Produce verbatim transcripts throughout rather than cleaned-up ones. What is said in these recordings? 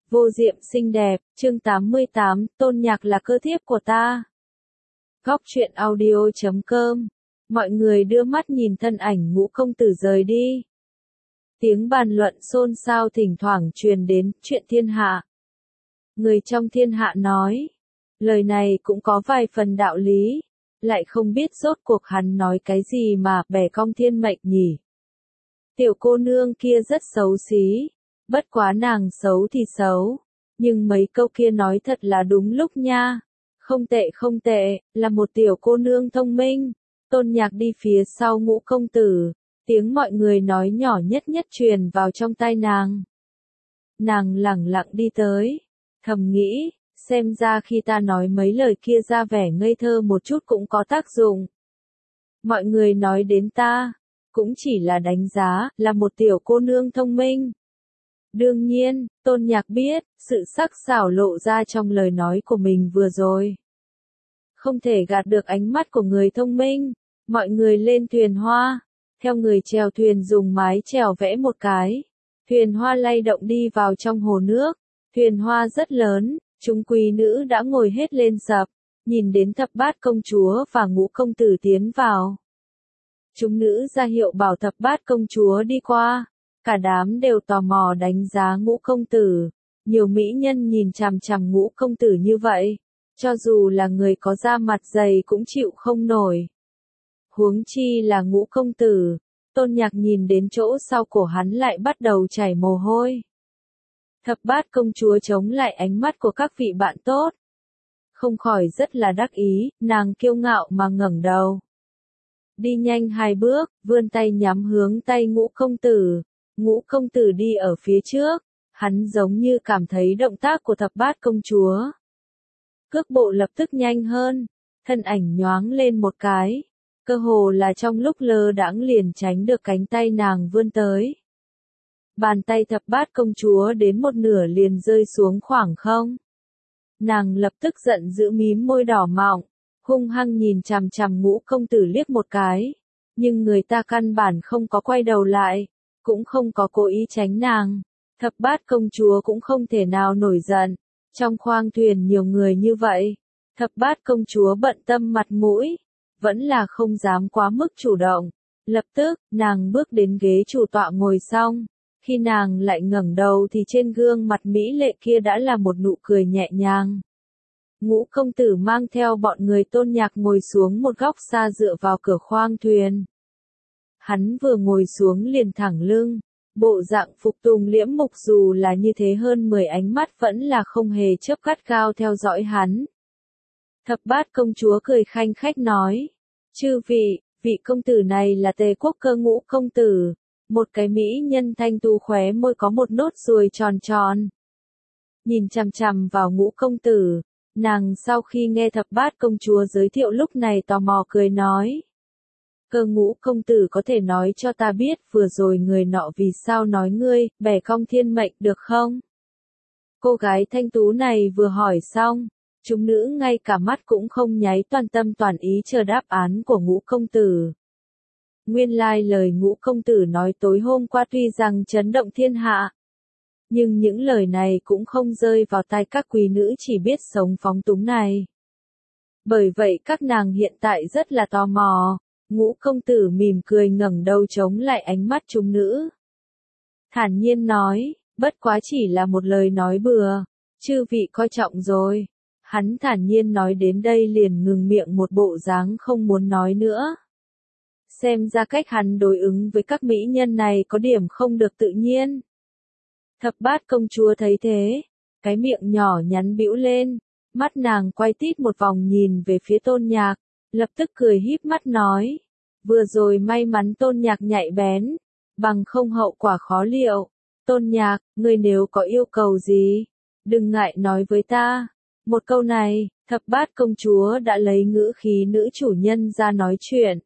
Vô diệm xinh đẹp, chương tám mươi tám, Tôn Nhạc là cơ thiếp của ta. Góc truyện audio chấm com. Mọi người đưa mắt nhìn thân ảnh Ngũ công tử rời đi. Tiếng bàn luận xôn xao thỉnh thoảng truyền đến chuyện thiên hạ. Người trong thiên hạ nói, lời này cũng có vài phần đạo lý, lại không biết rốt cuộc hắn nói cái gì mà bẻ cong thiên mệnh nhỉ. Tiểu cô nương kia rất xấu xí, bất quá nàng xấu thì xấu, nhưng mấy câu kia nói thật là đúng lúc nha. Không tệ không tệ, là một tiểu cô nương thông minh. Tôn Nhạc đi phía sau Ngũ công tử, tiếng mọi người nói nhỏ nhất nhất truyền vào trong tai nàng. Nàng lẳng lặng đi tới, thầm nghĩ, xem ra khi ta nói mấy lời kia ra vẻ ngây thơ một chút cũng có tác dụng. Mọi người nói đến ta, cũng chỉ là đánh giá, là một tiểu cô nương thông minh. Đương nhiên, Tôn Nhạc biết, sự sắc sảo lộ ra trong lời nói của mình vừa rồi. Không thể gạt được ánh mắt của người thông minh. Mọi người lên thuyền hoa, theo người chèo thuyền dùng mái chèo vẽ một cái. Thuyền hoa lay động đi vào trong hồ nước. Thuyền hoa rất lớn, chúng quý nữ đã ngồi hết lên sập, nhìn đến thập bát công chúa và Ngũ công tử tiến vào. Chúng nữ ra hiệu bảo thập bát công chúa đi qua. Cả đám đều tò mò đánh giá Ngũ công tử. Nhiều mỹ nhân nhìn chằm chằm Ngũ công tử như vậy, cho dù là người có da mặt dày cũng chịu không nổi. Huống chi là Ngũ công tử. Tôn Nhạc nhìn đến chỗ sau cổ hắn lại bắt đầu chảy mồ hôi. Thập bát công chúa chống lại ánh mắt của các vị bạn tốt. Không khỏi rất là đắc ý, nàng kiêu ngạo mà ngẩng đầu. Đi nhanh hai bước, vươn tay nhắm hướng tay Ngũ công tử. Ngũ công tử đi ở phía trước, hắn giống như cảm thấy động tác của thập bát công chúa. Cước bộ lập tức nhanh hơn, thân ảnh nhoáng lên một cái, cơ hồ là trong lúc lơ đãng liền tránh được cánh tay nàng vươn tới. Bàn tay thập bát công chúa đến một nửa liền rơi xuống khoảng không. Nàng lập tức giận dữ mím môi đỏ mọng, hung hăng nhìn chằm chằm Ngũ công tử liếc một cái, nhưng người ta căn bản không có quay đầu lại, cũng không có cố ý tránh nàng. Thập bát công chúa cũng không thể nào nổi giận, trong khoang thuyền nhiều người như vậy, thập bát công chúa bận tâm mặt mũi, vẫn là không dám quá mức chủ động. Lập tức, nàng bước đến ghế chủ tọa ngồi xong, khi nàng lại ngẩng đầu thì trên gương mặt mỹ lệ kia đã là một nụ cười nhẹ nhàng. Ngũ công tử mang theo bọn người Tôn Nhạc ngồi xuống một góc xa dựa vào cửa khoang thuyền. Hắn vừa ngồi xuống liền thẳng lưng, bộ dạng phục tùng liễm mục, dù là như thế hơn mười ánh mắt vẫn là không hề chớp gắt gao theo dõi hắn. Thập bát công chúa cười khanh khách nói, chư vị, vị công tử này là Tề quốc cơ Ngũ công tử, một cái mỹ nhân thanh tú khóe môi có một nốt ruồi tròn tròn. Nhìn chằm chằm vào Ngũ công tử, nàng sau khi nghe thập bát công chúa giới thiệu lúc này tò mò cười nói. Cơ Ngũ công tử có thể nói cho ta biết vừa rồi người nọ vì sao nói ngươi, bẻ cong thiên mệnh được không? Cô gái thanh tú này vừa hỏi xong, chúng nữ ngay cả mắt cũng không nháy, toàn tâm toàn ý chờ đáp án của Ngũ công tử. Nguyên lai lời Ngũ công tử nói tối hôm qua tuy rằng chấn động thiên hạ, nhưng những lời này cũng không rơi vào tai các quý nữ chỉ biết sống phóng túng này. Bởi vậy các nàng hiện tại rất là tò mò. Ngũ công tử mỉm cười ngẩng đầu chống lại ánh mắt chúng nữ. Thản nhiên nói, bất quá chỉ là một lời nói bừa, chư vị coi trọng rồi. Hắn thản nhiên nói đến đây liền ngừng miệng, một bộ dáng không muốn nói nữa. Xem ra cách hắn đối ứng với các mỹ nhân này có điểm không được tự nhiên. Thập bát công chúa thấy thế, cái miệng nhỏ nhắn bĩu lên, mắt nàng quay tít một vòng nhìn về phía Tôn Nhạc. Lập tức cười híp mắt nói, vừa rồi may mắn Tôn Nhạc nhạy bén, bằng không hậu quả khó liệu. Tôn Nhạc, ngươi nếu có yêu cầu gì, đừng ngại nói với ta. Một câu này, thập bát công chúa đã lấy ngữ khí nữ chủ nhân ra nói chuyện.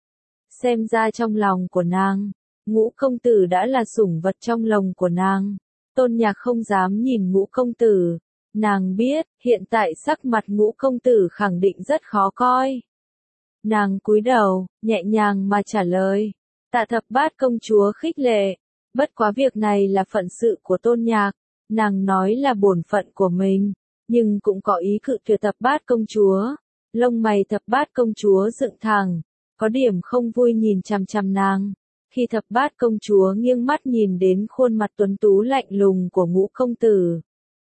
Xem ra trong lòng của nàng, Ngũ công tử đã là sủng vật trong lòng của nàng. Tôn Nhạc không dám nhìn Ngũ công tử. Nàng biết, hiện tại sắc mặt Ngũ công tử khẳng định rất khó coi. Nàng cúi đầu, nhẹ nhàng mà trả lời. Tạ thập bát công chúa khích lệ. Bất quá việc này là phận sự của Tôn Nhạc. Nàng nói là bổn phận của mình, nhưng cũng có ý cự tuyệt thập bát công chúa. Lông mày thập bát công chúa dựng thẳng, có điểm không vui nhìn chằm chằm nàng. Khi thập bát công chúa nghiêng mắt nhìn đến khuôn mặt tuấn tú lạnh lùng của Ngũ công tử,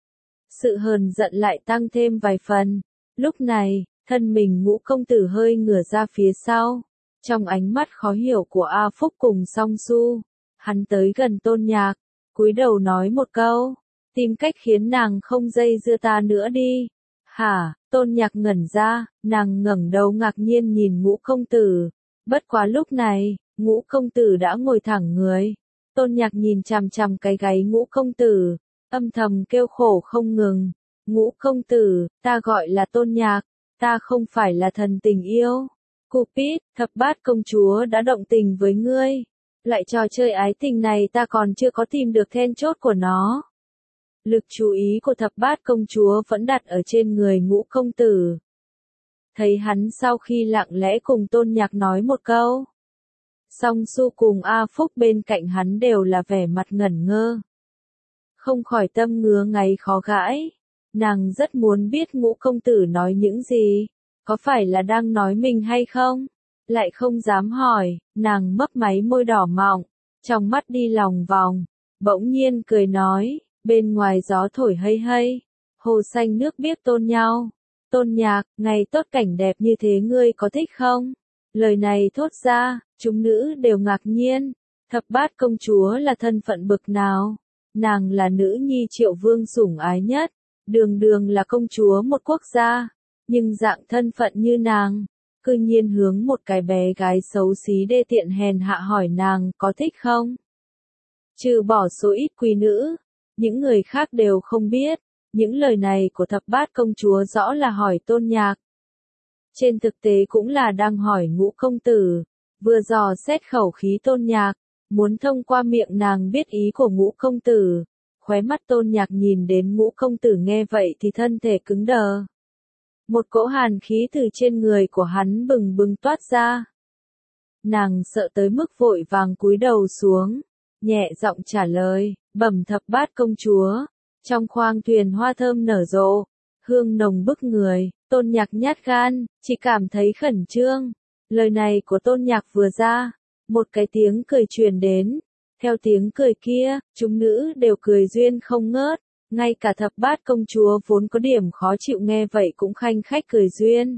sự hờn giận lại tăng thêm vài phần. Lúc này, thân mình Ngũ công tử hơi ngửa ra phía sau, trong ánh mắt khó hiểu của A Phúc cùng Song Su, hắn tới gần Tôn Nhạc, cúi đầu nói một câu, tìm cách khiến nàng không dây dưa ta nữa đi. Hả? Tôn Nhạc ngẩn ra, nàng ngẩng đầu ngạc nhiên nhìn Ngũ công tử. Bất quá lúc này, Ngũ công tử đã ngồi thẳng người. Tôn Nhạc nhìn chằm chằm cái gáy Ngũ công tử, âm thầm kêu khổ không ngừng. Ngũ công tử, ta gọi là Tôn Nhạc, ta không phải là thần tình yêu. Cupid, thập bát công chúa đã động tình với ngươi. Loại trò chơi ái tình này ta còn chưa có tìm được then chốt của nó. Lực chú ý của thập bát công chúa vẫn đặt ở trên người Ngũ công tử. Thấy hắn sau khi lặng lẽ cùng Tôn Nhạc nói một câu, Song Su cùng A Phúc bên cạnh hắn đều là vẻ mặt ngẩn ngơ. Không khỏi tâm ngứa ngáy khó gãi. Nàng rất muốn biết Ngũ công tử nói những gì, có phải là đang nói mình hay không? Lại không dám hỏi, nàng mấp máy môi đỏ mọng, trong mắt đi lòng vòng, bỗng nhiên cười nói, bên ngoài gió thổi hây hây, hồ xanh nước biếc tôn nhau. Tôn Nhạc, ngày tốt cảnh đẹp như thế ngươi có thích không? Lời này thốt ra, chúng nữ đều ngạc nhiên. Thập bát công chúa là thân phận bực nào? Nàng là nữ nhi Triệu Vương sủng ái nhất, đường đường là công chúa một quốc gia, nhưng dạng thân phận như nàng, cư nhiên hướng một cái bé gái xấu xí đê tiện hèn hạ hỏi nàng có thích không? Trừ bỏ số ít quý nữ, những người khác đều không biết. Những lời này của thập bát công chúa rõ là hỏi Tôn Nhạc. Trên thực tế cũng là đang hỏi Ngũ công tử, vừa dò xét khẩu khí Tôn Nhạc, muốn thông qua miệng nàng biết ý của Ngũ công tử. Khóe mắt Tôn Nhạc nhìn đến Ngũ công tử nghe vậy thì thân thể cứng đờ. Một cỗ hàn khí từ trên người của hắn bừng bừng toát ra. Nàng sợ tới mức vội vàng cúi đầu xuống, nhẹ giọng trả lời, bẩm thập bát công chúa. Trong khoang thuyền hoa thơm nở rộ, hương nồng bức người, Tôn Nhạc nhát gan, chỉ cảm thấy khẩn trương. Lời này của Tôn Nhạc vừa ra, một cái tiếng cười truyền đến. Theo tiếng cười kia, chúng nữ đều cười duyên không ngớt. Ngay cả thập bát công chúa vốn có điểm khó chịu nghe vậy cũng khanh khách cười duyên.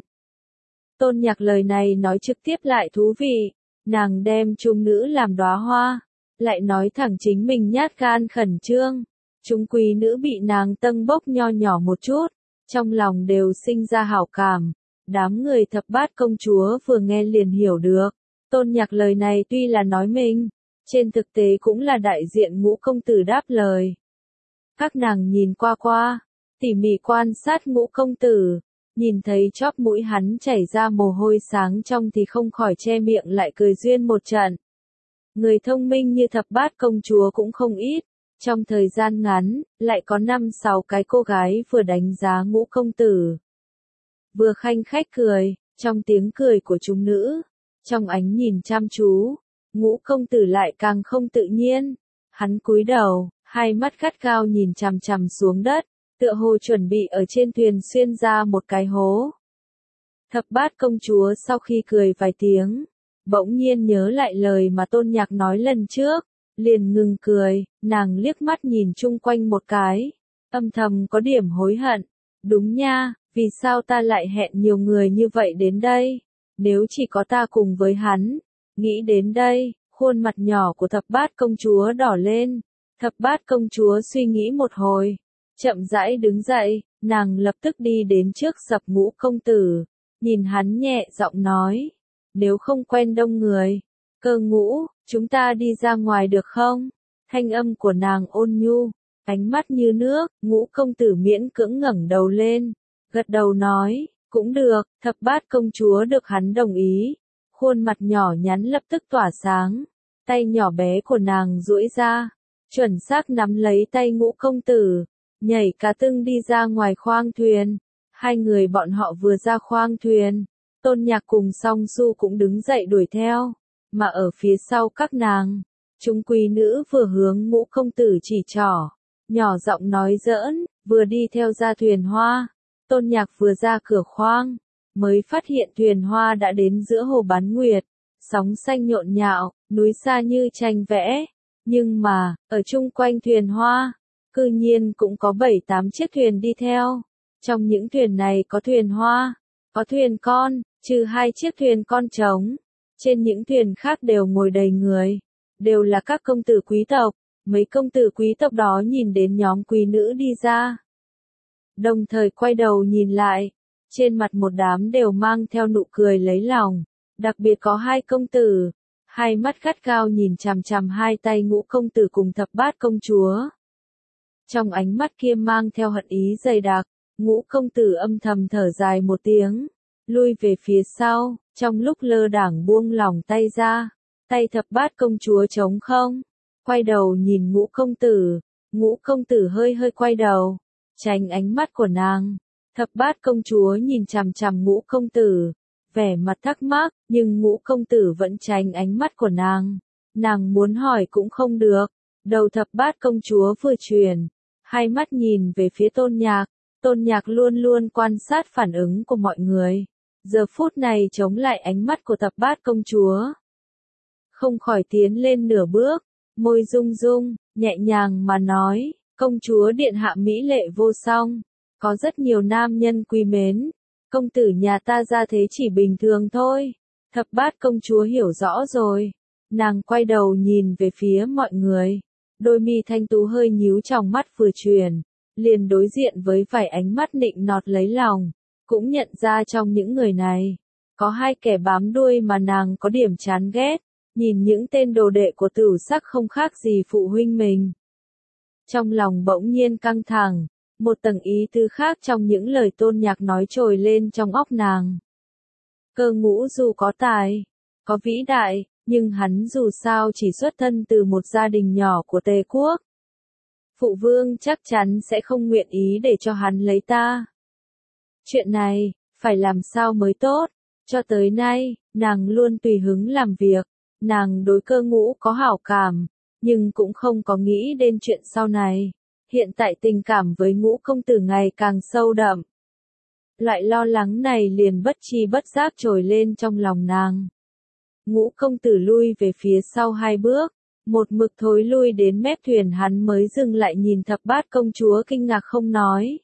Tôn Nhạc lời này nói trực tiếp lại thú vị. Nàng đem chúng nữ làm đóa hoa, lại nói thẳng chính mình nhát gan khẩn trương. Chúng quý nữ bị nàng tâng bốc nho nhỏ một chút, trong lòng đều sinh ra hảo cảm. Đám người thập bát công chúa vừa nghe liền hiểu được. Tôn Nhạc lời này tuy là nói mình, trên thực tế cũng là đại diện Ngũ công tử đáp lời. Các nàng nhìn qua qua, tỉ mỉ quan sát Ngũ công tử, nhìn thấy chóp mũi hắn chảy ra mồ hôi sáng trong thì không khỏi che miệng lại cười duyên một trận. Người thông minh như thập bát công chúa cũng không ít. Trong thời gian ngắn, lại có năm sáu cái cô gái vừa đánh giá Ngũ công tử, vừa khanh khách cười, trong tiếng cười của chúng nữ, trong ánh nhìn chăm chú, Ngũ công tử lại càng không tự nhiên. Hắn cúi đầu, hai mắt gắt gao nhìn chằm chằm xuống đất, tựa hồ chuẩn bị ở trên thuyền xuyên ra một cái hố. Thập bát công chúa sau khi cười vài tiếng, bỗng nhiên nhớ lại lời mà Tôn Nhạc nói lần trước. Liền ngừng cười, nàng liếc mắt nhìn chung quanh một cái, âm thầm có điểm hối hận. Đúng nha, vì sao ta lại hẹn nhiều người như vậy đến đây? Nếu chỉ có ta cùng với hắn. Nghĩ đến đây, khuôn mặt nhỏ của thập bát công chúa đỏ lên. Thập bát công chúa suy nghĩ một hồi, chậm rãi đứng dậy, nàng lập tức đi đến trước sập Ngũ công tử, nhìn hắn nhẹ giọng nói, nếu không quen đông người, Cơ Ngũ, chúng ta đi ra ngoài được không? Thanh âm của nàng ôn nhu, ánh mắt như nước. Ngũ công tử miễn cưỡng ngẩng đầu lên, gật đầu nói, cũng được. Thập bát công chúa được hắn đồng ý, khuôn mặt nhỏ nhắn lập tức tỏa sáng, tay nhỏ bé của nàng duỗi ra, chuẩn xác nắm lấy tay Ngũ công tử, nhảy cá tưng đi ra ngoài khoang thuyền. Hai người bọn họ vừa ra khoang thuyền, Tôn Nhạc cùng Song Su cũng đứng dậy đuổi theo. Mà ở phía sau các nàng, chúng quý nữ vừa hướng Ngũ công tử chỉ trỏ, nhỏ giọng nói giỡn, vừa đi theo ra thuyền hoa. Tôn Nhạc vừa ra cửa khoang, mới phát hiện thuyền hoa đã đến giữa hồ bán nguyệt, sóng xanh nhộn nhạo, núi xa như tranh vẽ. Nhưng mà, ở chung quanh thuyền hoa, cư nhiên cũng có bảy tám chiếc thuyền đi theo. Trong những thuyền này có thuyền hoa, có thuyền con, trừ hai chiếc thuyền con trống. Trên những thuyền khác đều ngồi đầy người, đều là các công tử quý tộc. Mấy công tử quý tộc đó nhìn đến nhóm quý nữ đi ra, đồng thời quay đầu nhìn lại, trên mặt một đám đều mang theo nụ cười lấy lòng, đặc biệt có hai công tử, hai mắt gắt gao nhìn chằm chằm hai tay Ngũ công tử cùng Thập Bát công chúa. Trong ánh mắt kia mang theo hận ý dày đặc, Ngũ công tử âm thầm thở dài một tiếng, lui về phía sau, trong lúc lơ đãng buông lỏng tay ra, tay Thập Bát công chúa trống không, quay đầu nhìn Ngũ công tử, Ngũ công tử hơi hơi quay đầu, tránh ánh mắt của nàng. Thập Bát công chúa nhìn chằm chằm Ngũ công tử, vẻ mặt thắc mắc, nhưng Ngũ công tử vẫn tránh ánh mắt của nàng. Nàng muốn hỏi cũng không được. Đầu Thập Bát công chúa vừa chuyển, hai mắt nhìn về phía Tôn Nhạc. Tôn Nhạc luôn luôn quan sát phản ứng của mọi người. Giờ phút này chống lại ánh mắt của Thập Bát công chúa, không khỏi tiến lên nửa bước, môi rung rung, nhẹ nhàng mà nói, công chúa điện hạ mỹ lệ vô song, có rất nhiều nam nhân quý mến, công tử nhà ta ra thế chỉ bình thường thôi. Thập Bát công chúa hiểu rõ rồi, nàng quay đầu nhìn về phía mọi người, đôi mi thanh tú hơi nhíu, trong mắt vừa chuyển, liền đối diện với vài ánh mắt nịnh nọt lấy lòng, cũng nhận ra trong những người này, có hai kẻ bám đuôi mà nàng có điểm chán ghét, nhìn những tên đồ đệ của Tửu Sắc không khác gì phụ huynh mình. Trong lòng bỗng nhiên căng thẳng, một tầng ý tứ khác trong những lời Tôn Nhạc nói trồi lên trong óc nàng. Cơ Ngũ dù có tài, có vĩ đại, nhưng hắn dù sao chỉ xuất thân từ một gia đình nhỏ của Tề quốc. Phụ vương chắc chắn sẽ không nguyện ý để cho hắn lấy ta. Chuyện này, phải làm sao mới tốt? Cho tới nay, nàng luôn tùy hứng làm việc, nàng đối Cơ Ngũ có hảo cảm, nhưng cũng không có nghĩ đến chuyện sau này. Hiện tại tình cảm với Ngũ công tử ngày càng sâu đậm. Loại lo lắng này liền bất chi bất giác trồi lên trong lòng nàng. Ngũ công tử lui về phía sau hai bước, một mực thối lui đến mép thuyền, hắn mới dừng lại nhìn Thập Bát công chúa kinh ngạc không nói.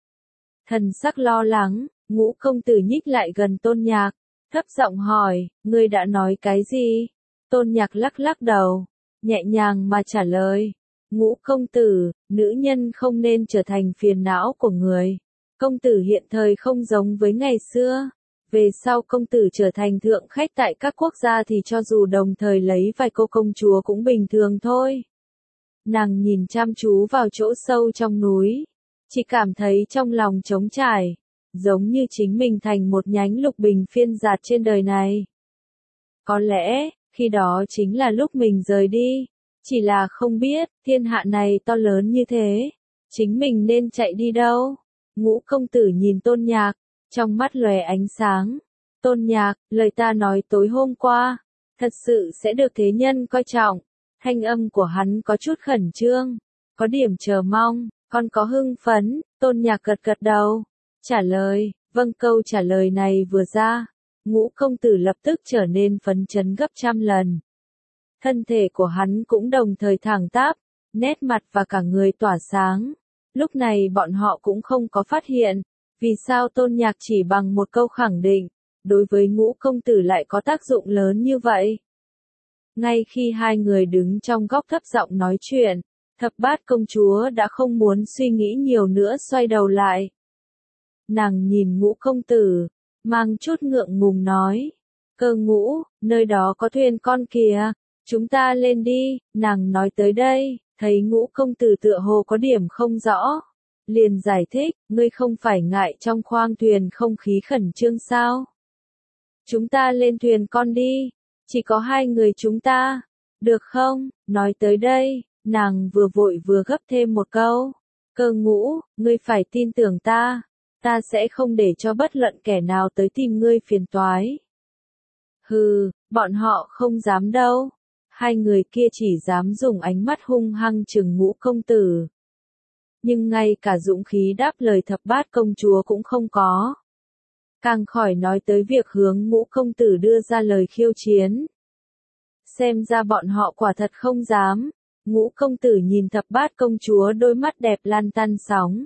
Thần sắc lo lắng, Ngũ công tử nhích lại gần Tôn Nhạc, thấp giọng hỏi, ngươi đã nói cái gì? Tôn Nhạc lắc lắc đầu, nhẹ nhàng mà trả lời, Ngũ công tử, nữ nhân không nên trở thành phiền não của người. Công tử hiện thời không giống với ngày xưa. Về sau công tử trở thành thượng khách tại các quốc gia thì cho dù đồng thời lấy vài cô công chúa cũng bình thường thôi. Nàng nhìn chăm chú vào chỗ sâu trong núi, chỉ cảm thấy trong lòng trống trải, giống như chính mình thành một nhánh lục bình phiên giạt trên đời này. Có lẽ, khi đó chính là lúc mình rời đi, chỉ là không biết, thiên hạ này to lớn như thế, chính mình nên chạy đi đâu. Ngũ công tử nhìn Tôn Nhạc, trong mắt lóe ánh sáng. Tôn Nhạc, lời ta nói tối hôm qua, thật sự sẽ được thế nhân coi trọng. Thanh âm của hắn có chút khẩn trương, có điểm chờ mong, còn có hưng phấn. Tôn Nhạc gật gật đầu, trả lời, vâng. Câu trả lời này vừa ra, Ngũ công tử lập tức trở nên phấn chấn gấp trăm lần. Thân thể của hắn cũng đồng thời thẳng tắp, nét mặt và cả người tỏa sáng. Lúc này bọn họ cũng không có phát hiện, vì sao Tôn Nhạc chỉ bằng một câu khẳng định, đối với Ngũ công tử lại có tác dụng lớn như vậy. Ngay khi hai người đứng trong góc thấp giọng nói chuyện, Thập Bát công chúa đã không muốn suy nghĩ nhiều nữa, xoay đầu lại. Nàng nhìn Ngũ công tử, mang chút ngượng ngùng nói, Cơ Ngũ, nơi đó có thuyền con kìa, chúng ta lên đi. Nàng nói tới đây, thấy Ngũ công tử tựa hồ có điểm không rõ, liền giải thích, ngươi không phải ngại trong khoang thuyền không khí khẩn trương sao? Chúng ta lên thuyền con đi, chỉ có hai người chúng ta, được không? Nói tới đây, nàng vừa vội vừa gấp thêm một câu, Cơ Ngũ, ngươi phải tin tưởng ta, ta sẽ không để cho bất luận kẻ nào tới tìm ngươi phiền toái. Hừ, bọn họ không dám đâu. Hai người kia chỉ dám dùng ánh mắt hung hăng chừng Ngũ công tử. nhưng ngay cả dũng khí đáp lời thập bát công chúa cũng không có. Càng khỏi nói tới việc hướng Ngũ công tử đưa ra lời khiêu chiến. Xem ra bọn họ quả thật không dám. Ngũ công tử nhìn thập bát công chúa đôi mắt đẹp lan tăn sóng.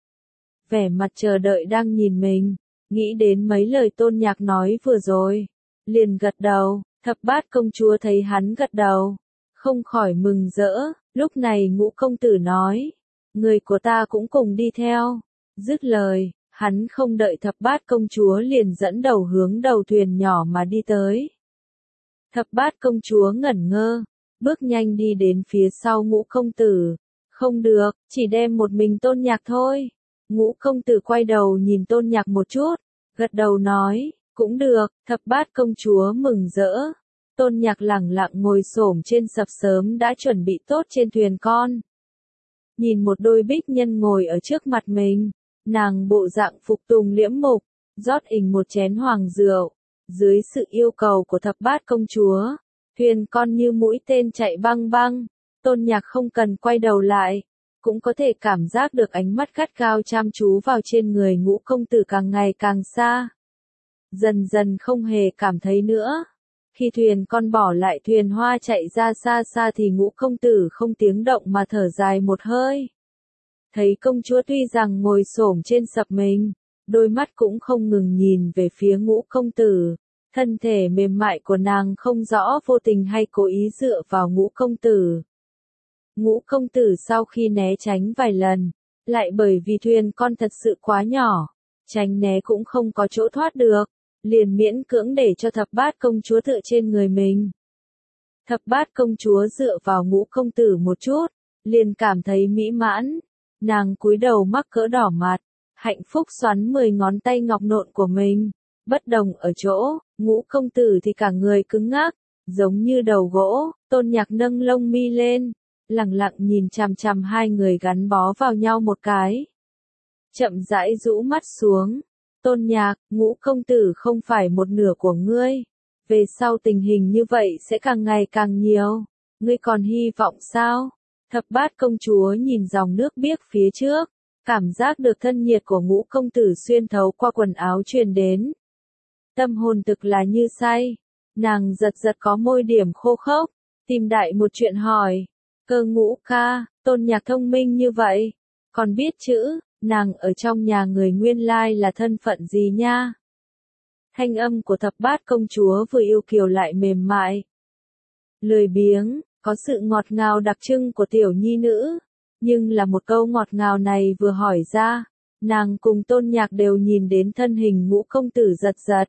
Vẻ mặt chờ đợi đang nhìn mình, nghĩ đến mấy lời Tôn Nhạc nói vừa rồi. Liền gật đầu, thập bát công chúa thấy hắn gật đầu. Không khỏi mừng rỡ, lúc này Ngũ công tử nói. Người của ta cũng cùng đi theo. Dứt lời, hắn không đợi thập bát công chúa liền dẫn đầu hướng đầu thuyền nhỏ mà đi tới. Thập bát công chúa ngẩn ngơ, bước nhanh đi đến phía sau Ngũ công tử. Không được, chỉ đem một mình Tôn Nhạc thôi. Ngũ công tử quay đầu nhìn Tôn Nhạc một chút, gật đầu nói, cũng được, thập bát công chúa mừng rỡ. Tôn Nhạc lẳng lặng ngồi xổm trên sập sớm đã chuẩn bị tốt trên thuyền con. Nhìn một đôi bích nhân ngồi ở trước mặt mình, nàng bộ dạng phục tùng liễm mục, rót ình một chén hoàng rượu. Dưới sự yêu cầu của thập bát công chúa, thuyền con như mũi tên chạy băng băng. Tôn Nhạc không cần quay đầu lại, cũng có thể cảm giác được ánh mắt gắt gao chăm chú vào trên người Ngũ công tử càng ngày càng xa. Dần dần không hề cảm thấy nữa. Khi thuyền con bỏ lại thuyền hoa chạy ra xa xa thì Ngũ công tử không tiếng động mà thở dài một hơi. Thấy công chúa tuy rằng ngồi xổm trên sập mình, đôi mắt cũng không ngừng nhìn về phía Ngũ công tử. Thân thể mềm mại của nàng không rõ vô tình hay cố ý dựa vào Ngũ công tử. Ngũ công tử sau khi né tránh vài lần, lại bởi vì thuyền con thật sự quá nhỏ, tránh né cũng không có chỗ thoát được, liền miễn cưỡng để cho thập bát công chúa tựa trên người mình. Thập bát công chúa dựa vào Ngũ công tử một chút, liền cảm thấy mỹ mãn, nàng cúi đầu mắc cỡ đỏ mặt, hạnh phúc xoắn mười ngón tay ngọc nộn của mình. Bất đồng ở chỗ, Ngũ công tử thì cả người cứng ngắc, giống như đầu gỗ. Tôn Nhạc nâng lông mi lên, lặng lặng nhìn chằm chằm hai người gắn bó vào nhau một cái. Chậm rãi rũ mắt xuống. Tôn Nhạc, Ngũ công tử không phải một nửa của ngươi. Về sau tình hình như vậy sẽ càng ngày càng nhiều. Ngươi còn hy vọng sao? Thập bát công chúa nhìn dòng nước biếc phía trước, cảm giác được thân nhiệt của Ngũ công tử xuyên thấu qua quần áo truyền đến. Tâm hồn thực là như say. Nàng giật giật có môi điểm khô khốc, tìm đại một chuyện hỏi. Cơ Ngũ ca, Tôn Nhạc thông minh như vậy, còn biết chữ, nàng ở trong nhà người nguyên lai là thân phận gì nha? Thanh âm của thập bát công chúa vừa yêu kiều lại mềm mại. Lười biếng, có sự ngọt ngào đặc trưng của tiểu nhi nữ, nhưng là một câu ngọt ngào này vừa hỏi ra, nàng cùng Tôn Nhạc đều nhìn đến thân hình Ngũ công tử giật giật.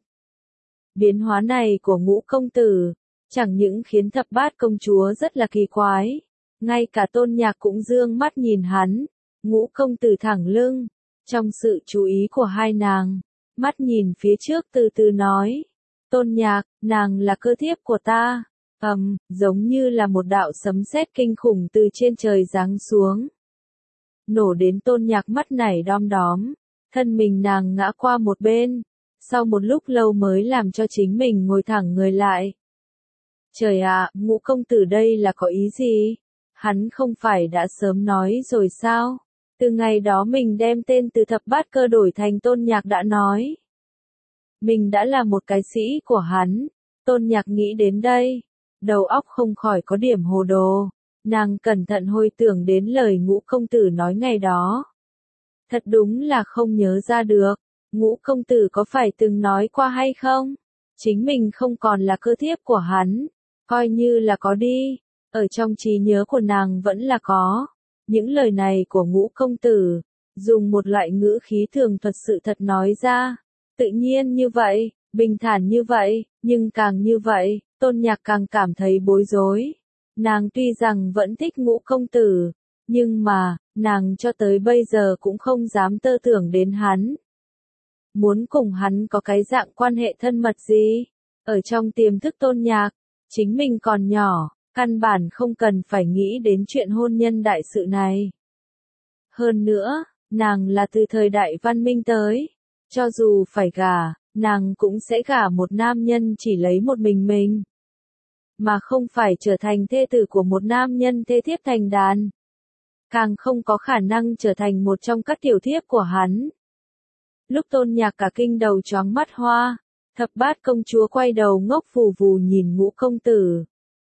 Biến hóa này của Ngũ công tử, chẳng những khiến thập bát công chúa rất là kỳ quái, ngay cả Tôn Nhạc cũng dương mắt nhìn hắn. Ngũ công tử thẳng lưng, trong sự chú ý của hai nàng, mắt nhìn phía trước từ từ nói. Tôn Nhạc, nàng là cơ thiếp của ta. Ầm, um, giống như là một đạo sấm sét kinh khủng từ trên trời giáng xuống. Nổ đến Tôn Nhạc mắt nảy đom đóm, thân mình nàng ngã qua một bên, sau một lúc lâu mới làm cho chính mình ngồi thẳng người lại. Trời ạ, Ngũ công tử đây là có ý gì? Hắn không phải đã sớm nói rồi sao? Từ ngày đó mình đem tên từ thập bát cơ đổi thành Tôn Nhạc đã nói. Mình đã là một cái sĩ của hắn. Tôn Nhạc nghĩ đến đây, đầu óc không khỏi có điểm hồ đồ. Nàng cẩn thận hồi tưởng đến lời Ngũ công tử nói ngày đó. Thật đúng là không nhớ ra được, Ngũ công tử có phải từng nói qua hay không? Chính mình không còn là cơ thiếp của hắn, coi như là có đi, ở trong trí nhớ của nàng vẫn là có. Những lời này của Ngũ công tử, dùng một loại ngữ khí thường thuật sự thật nói ra, tự nhiên như vậy, bình thản như vậy, nhưng càng như vậy, Tôn Nhạc càng cảm thấy bối rối. Nàng tuy rằng vẫn thích Ngũ công tử, nhưng mà, nàng cho tới bây giờ cũng không dám tơ tưởng đến hắn. Muốn cùng hắn có cái dạng quan hệ thân mật gì? Ở trong tiềm thức Tôn Nhạc, chính mình còn nhỏ, căn bản không cần phải nghĩ đến chuyện hôn nhân đại sự này. Hơn nữa, nàng là từ thời đại văn minh tới, cho dù phải gả, nàng cũng sẽ gả một nam nhân chỉ lấy một mình mình, mà không phải trở thành thê tử của một nam nhân thê thiếp thành đàn. càng không có khả năng trở thành một trong các tiểu thiếp của hắn. Lúc Tôn Nhạc cả kinh đầu choáng mắt hoa, Thập Bát công chúa quay đầu ngốc phù phù nhìn Ngũ công tử.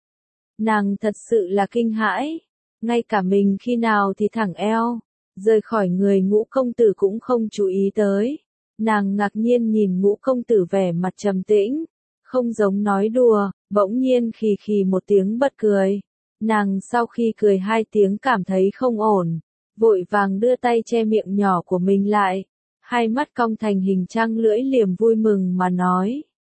Nàng thật sự là kinh hãi, ngay cả mình khi nào thì thẳng eo, rời khỏi người Ngũ công tử cũng không chú ý tới. Nàng ngạc nhiên nhìn Ngũ công tử vẻ mặt trầm tĩnh, không giống nói đùa, bỗng nhiên khì khì một tiếng bật cười. Nàng sau khi cười hai tiếng cảm thấy không ổn, vội vàng đưa tay che miệng nhỏ của mình lại, hai mắt cong thành hình trăng lưỡi liềm vui mừng mà nói.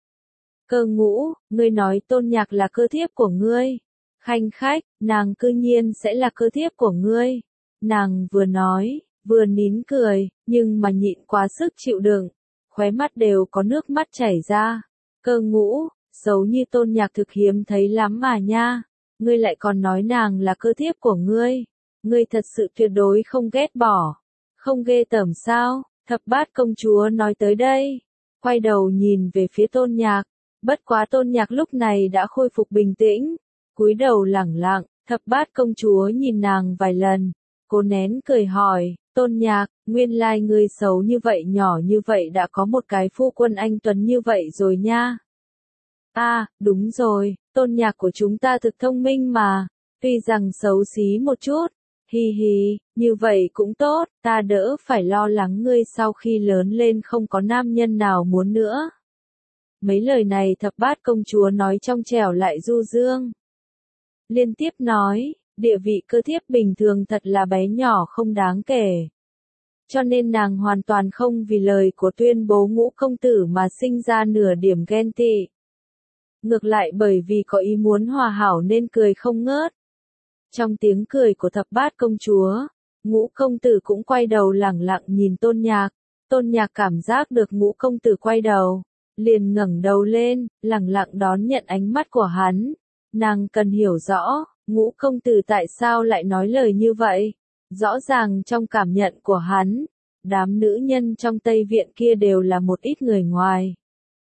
Cơ Ngũ, ngươi nói Tôn Nhạc là cơ thiếp của ngươi. Khanh khách, nàng cư nhiên sẽ là cơ thiếp của ngươi. Nàng vừa nói, vừa nín cười, nhưng mà nhịn quá sức chịu đựng, khóe mắt đều có nước mắt chảy ra. Cơ Ngũ, xấu như Tôn Nhạc thực hiếm thấy lắm mà nha, ngươi lại còn nói nàng là cơ thiếp của ngươi. Ngươi thật sự tuyệt đối không ghét bỏ, không ghê tởm sao? Thập Bát công chúa nói tới đây, quay đầu nhìn về phía Tôn Nhạc, bất quá Tôn Nhạc lúc này đã khôi phục bình tĩnh, cúi đầu lẳng lặng. Thập Bát công chúa nhìn nàng vài lần, cô nén cười hỏi, Tôn Nhạc, nguyên lai ngươi xấu như vậy nhỏ như vậy đã có một cái phu quân anh tuấn như vậy rồi nha. À, đúng rồi, Tôn Nhạc của chúng ta thực thông minh mà, tuy rằng xấu xí một chút, hi hi, như vậy cũng tốt, ta đỡ phải lo lắng ngươi sau khi lớn lên không có nam nhân nào muốn nữa. Mấy lời này Thập Bát công chúa nói trong trẻo lại du dương. Liên tiếp nói, địa vị cơ thiếp bình thường thật là bé nhỏ không đáng kể. Cho nên nàng hoàn toàn không vì lời của tuyên bố Ngũ công tử mà sinh ra nửa điểm ghen tị. Ngược lại bởi vì có ý muốn hòa hảo nên cười không ngớt. Trong tiếng cười của Thập Bát công chúa, Ngũ công tử cũng quay đầu lẳng lặng nhìn Tôn Nhạc. Tôn Nhạc cảm giác được Ngũ công tử quay đầu, liền ngẩng đầu lên, lẳng lặng đón nhận ánh mắt của hắn. Nàng cần hiểu rõ, Ngũ công tử tại sao lại nói lời như vậy. Rõ ràng trong cảm nhận của hắn, đám nữ nhân trong Tây Viện kia đều là một ít người ngoài.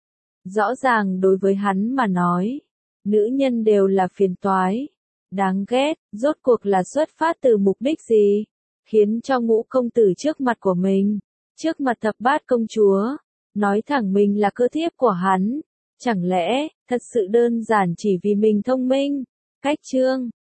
Rõ ràng đối với hắn mà nói, nữ nhân đều là phiền toái, đáng ghét, rốt cuộc là xuất phát từ mục đích gì, khiến cho Ngũ công tử trước mặt của mình, trước mặt Thập Bát công chúa, nói thẳng mình là cơ thiếp của hắn. Chẳng lẽ, thật sự đơn giản chỉ vì mình thông minh? Cách chương